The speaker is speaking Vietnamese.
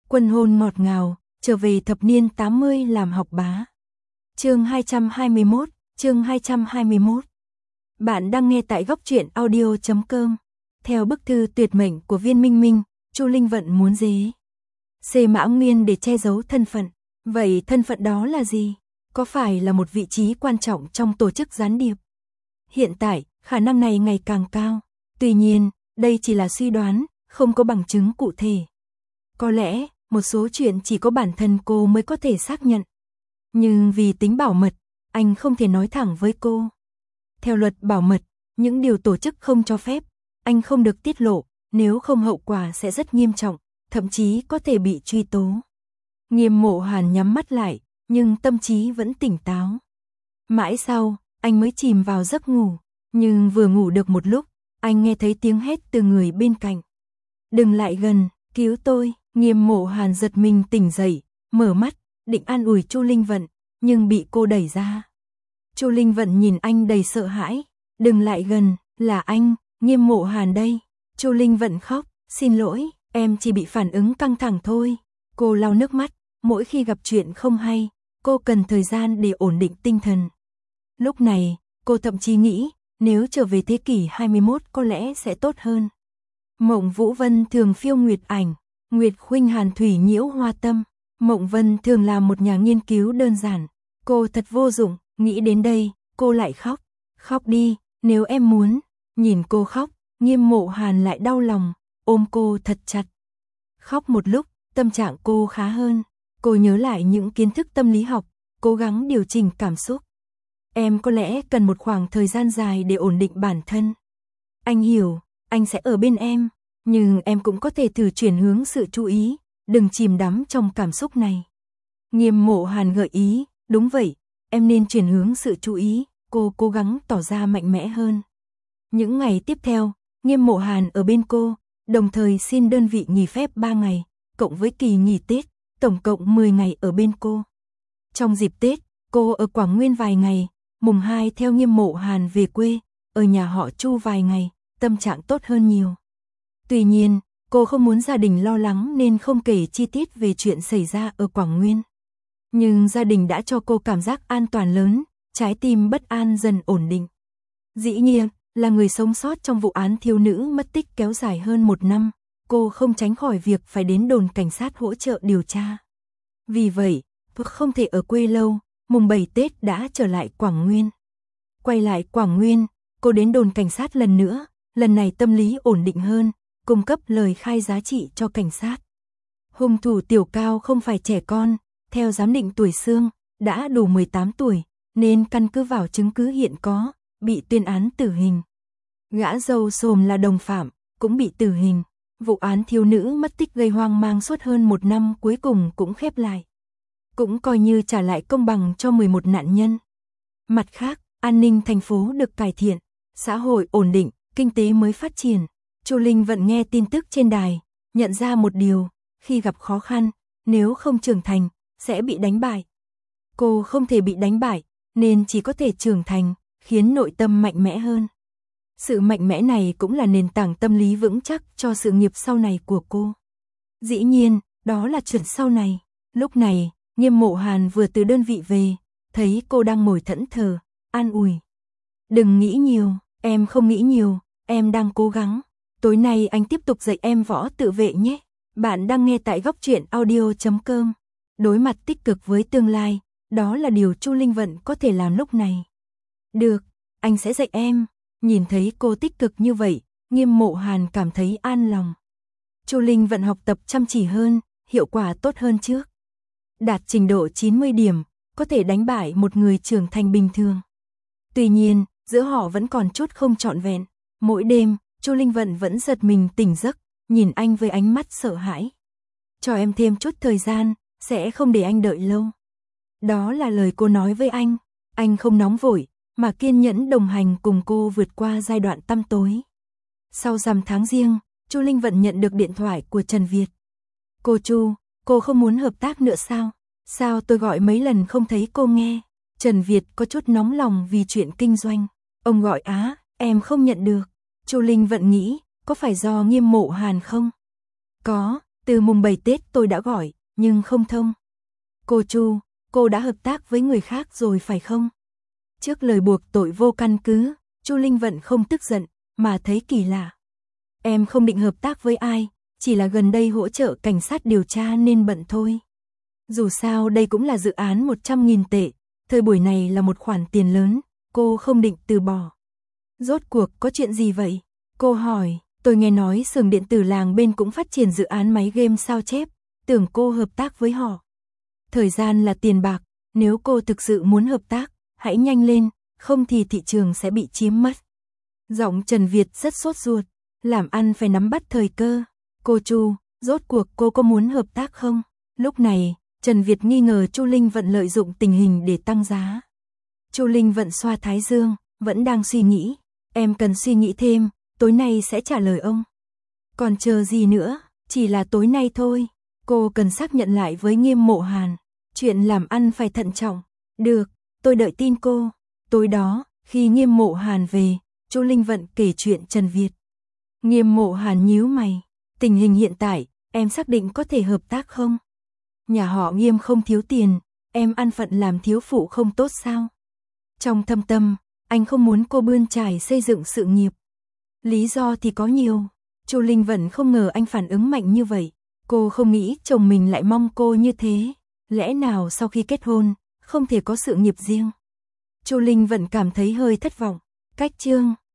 Quân hôn ngọt ngào, trở về thập niên 80 làm học bá. Chương 221, chương 221. Bạn đang nghe tại góc truyện audio.com. Theo bức thư tuyệt mệnh của Viên Minh Minh, Chu Linh Vận muốn dế C Mã Nguyên để che giấu thân phận. Vậy thân phận đó là gì? Có phải là một vị trí quan trọng trong tổ chức gián điệp? Hiện tại, khả năng này ngày càng cao. Tuy nhiên, đây chỉ là suy đoán, không có bằng chứng cụ thể. Có lẽ, một số chuyện chỉ có bản thân cô mới có thể xác nhận. Nhưng vì tính bảo mật, anh không thể nói thẳng với cô. Theo luật bảo mật, những điều tổ chức không cho phép, anh không được tiết lộ, nếu không hậu quả sẽ rất nghiêm trọng, thậm chí có thể bị truy tố. Nghiêm Mộ Hàn nhắm mắt lại, nhưng tâm trí vẫn tỉnh táo. Mãi sau, anh mới chìm vào giấc ngủ, nhưng vừa ngủ được một lúc, anh nghe thấy tiếng hét từ người bên cạnh. Đừng lại gần, cứu tôi. Nghiêm Mộ Hàn giật mình tỉnh dậy, mở mắt, định an ủi Chu Linh Vận, nhưng bị cô đẩy ra. Chu Linh Vận nhìn anh đầy sợ hãi, đừng lại gần, là anh, Nghiêm Mộ Hàn đây. Chu Linh Vận khóc, xin lỗi, em chỉ bị phản ứng căng thẳng thôi. Cô lau nước mắt, mỗi khi gặp chuyện không hay, cô cần thời gian để ổn định tinh thần. Lúc này, cô thậm chí nghĩ, nếu trở về thế kỷ 21 có lẽ sẽ tốt hơn. Mộng Vũ Vân thường phiêu nguyệt ảnh, Nguyệt khuynh hàn thủy nhiễu hoa tâm. Mộng Vân thường là một nhà nghiên cứu đơn giản. Cô thật vô dụng, nghĩ đến đây, cô lại khóc. Khóc đi, nếu em muốn. Nhìn cô khóc, Nghiêm Mộ Hàn lại đau lòng, ôm cô thật chặt. Khóc một lúc, tâm trạng cô khá hơn. Cô nhớ lại những kiến thức tâm lý học, cố gắng điều chỉnh cảm xúc. Em có lẽ cần một khoảng thời gian dài để ổn định bản thân. Anh hiểu, anh sẽ ở bên em. Nhưng em cũng có thể thử chuyển hướng sự chú ý, đừng chìm đắm trong cảm xúc này. Nghiêm Mộ Hàn gợi ý, đúng vậy, em nên chuyển hướng sự chú ý, cô cố gắng tỏ ra mạnh mẽ hơn. Những ngày tiếp theo, Nghiêm Mộ Hàn ở bên cô, đồng thời xin đơn vị nghỉ phép 3 ngày, cộng với kỳ nghỉ Tết, tổng cộng 10 ngày ở bên cô. Trong dịp Tết, cô ở Quảng Nguyên vài ngày, mùng 2 theo Nghiêm Mộ Hàn về quê, ở nhà họ Chu vài ngày, tâm trạng tốt hơn nhiều. Tuy nhiên, cô không muốn gia đình lo lắng nên không kể chi tiết về chuyện xảy ra ở Quảng Nguyên. Nhưng gia đình đã cho cô cảm giác an toàn lớn, trái tim bất an dần ổn định. Dĩ nhiên, là người sống sót trong vụ án thiếu nữ mất tích kéo dài hơn 1 năm, cô không tránh khỏi việc phải đến đồn cảnh sát hỗ trợ điều tra. Vì vậy, cô không thể ở quê lâu, mùng 7 Tết đã trở lại Quảng Nguyên. Quay lại Quảng Nguyên, cô đến đồn cảnh sát lần nữa, lần này tâm lý ổn định hơn, cung cấp lời khai giá trị cho cảnh sát. Hung thủ Tiểu Cao không phải trẻ con, theo giám định tuổi xương, đã đủ 18 tuổi, nên căn cứ vào chứng cứ hiện có, bị tuyên án tử hình. Gã Dâu Xồm là đồng phạm, cũng bị tử hình. Vụ án thiếu nữ mất tích gây hoang mang suốt hơn 1 năm cuối cùng cũng khép lại. Cũng coi như trả lại công bằng cho 11 nạn nhân. Mặt khác, an ninh thành phố được cải thiện, xã hội ổn định, kinh tế mới phát triển. Chu Linh Vận nghe tin tức trên đài, nhận ra một điều, khi gặp khó khăn, nếu không trưởng thành, sẽ bị đánh bại. Cô không thể bị đánh bại, nên chỉ có thể trưởng thành, khiến nội tâm mạnh mẽ hơn. Sự mạnh mẽ này cũng là nền tảng tâm lý vững chắc cho sự nghiệp sau này của cô. Dĩ nhiên, đó là chuyện sau này. Lúc này, Nghiêm Mộ Hàn vừa từ đơn vị về, thấy cô đang ngồi thẫn thờ, an ủi. Đừng nghĩ nhiều, em không nghĩ nhiều, em đang cố gắng. Tối nay anh tiếp tục dạy em võ tự vệ nhé. Bạn đang nghe tại góc truyện audio.com. Đối mặt tích cực với tương lai, đó là điều Chu Linh Vận có thể làm lúc này. Được, anh sẽ dạy em. Nhìn thấy cô tích cực như vậy, Nghiêm Mộ Hàn cảm thấy an lòng. Chu Linh Vận học tập chăm chỉ hơn, hiệu quả tốt hơn trước. Đạt trình độ 90 điểm, có thể đánh bại một người trưởng thành bình thường. Tuy nhiên, giữa họ vẫn còn chút không trọn vẹn. Mỗi đêm, Chu Linh Vận vẫn giật mình tỉnh giấc, nhìn anh với ánh mắt sợ hãi. Cho em thêm chút thời gian, sẽ không để anh đợi lâu. Đó là lời cô nói với anh không nóng vội, mà kiên nhẫn đồng hành cùng cô vượt qua giai đoạn tăm tối. Sau rằm tháng Giêng, Chu Linh Vận nhận được điện thoại của Trần Việt. Cô Chu, cô không muốn hợp tác nữa sao? Sao tôi gọi mấy lần không thấy cô nghe? Trần Việt có chút nóng lòng vì chuyện kinh doanh. Ông gọi em không nhận được. Chu Linh Vận nghĩ, có phải do Nghiêm Mộ Hàn không? Có, Từ mùng 7 Tết tôi đã gọi, nhưng không thông. Cô Chu, cô đã hợp tác với người khác rồi phải không? Trước lời buộc tội vô căn cứ, Chu Linh Vận không tức giận, mà thấy kỳ lạ. Em không định hợp tác với ai, chỉ là gần đây hỗ trợ cảnh sát điều tra nên bận thôi. Dù sao đây cũng là dự án 100.000 tệ, thời buổi này là một khoản tiền lớn, cô không định từ bỏ. Rốt cuộc có chuyện gì vậy? Cô hỏi, tôi nghe nói xưởng điện tử làng bên cũng phát triển dự án máy game sao chép, tưởng cô hợp tác với họ. Thời gian là tiền bạc, nếu cô thực sự muốn hợp tác, hãy nhanh lên, không thì thị trường sẽ bị chiếm mất. Giọng Trần Việt rất sốt ruột, làm ăn phải nắm bắt thời cơ. Cô Chu, rốt cuộc cô có muốn hợp tác không? Lúc này, Trần Việt nghi ngờ Chu Linh Vận lợi dụng tình hình để tăng giá. Chu Linh Vận xoa thái dương, vẫn đang suy nghĩ. Em cần suy nghĩ thêm, tối nay sẽ trả lời ông. Còn chờ gì nữa, chỉ là tối nay thôi. Cô cần xác nhận lại với Nghiêm Mộ Hàn. Chuyện làm ăn phải thận trọng. Được, tôi đợi tin cô. Tối đó, khi Nghiêm Mộ Hàn về, Chu Linh Vận kể chuyện Trần Việt. Nghiêm Mộ Hàn nhíu mày. Tình hình hiện tại, em xác định có thể hợp tác không? Nhà họ Nghiêm không thiếu tiền, em ăn phận làm thiếu phụ không tốt sao? Trong thâm tâm, anh không muốn cô bươn trải xây dựng sự nghiệp. Lý do thì có nhiều. Chu Linh Vận không ngờ anh phản ứng mạnh như vậy. Cô không nghĩ chồng mình lại mong cô như thế. Lẽ nào sau khi kết hôn, không thể có sự nghiệp riêng? Chu Linh Vận cảm thấy hơi thất vọng. Cách chương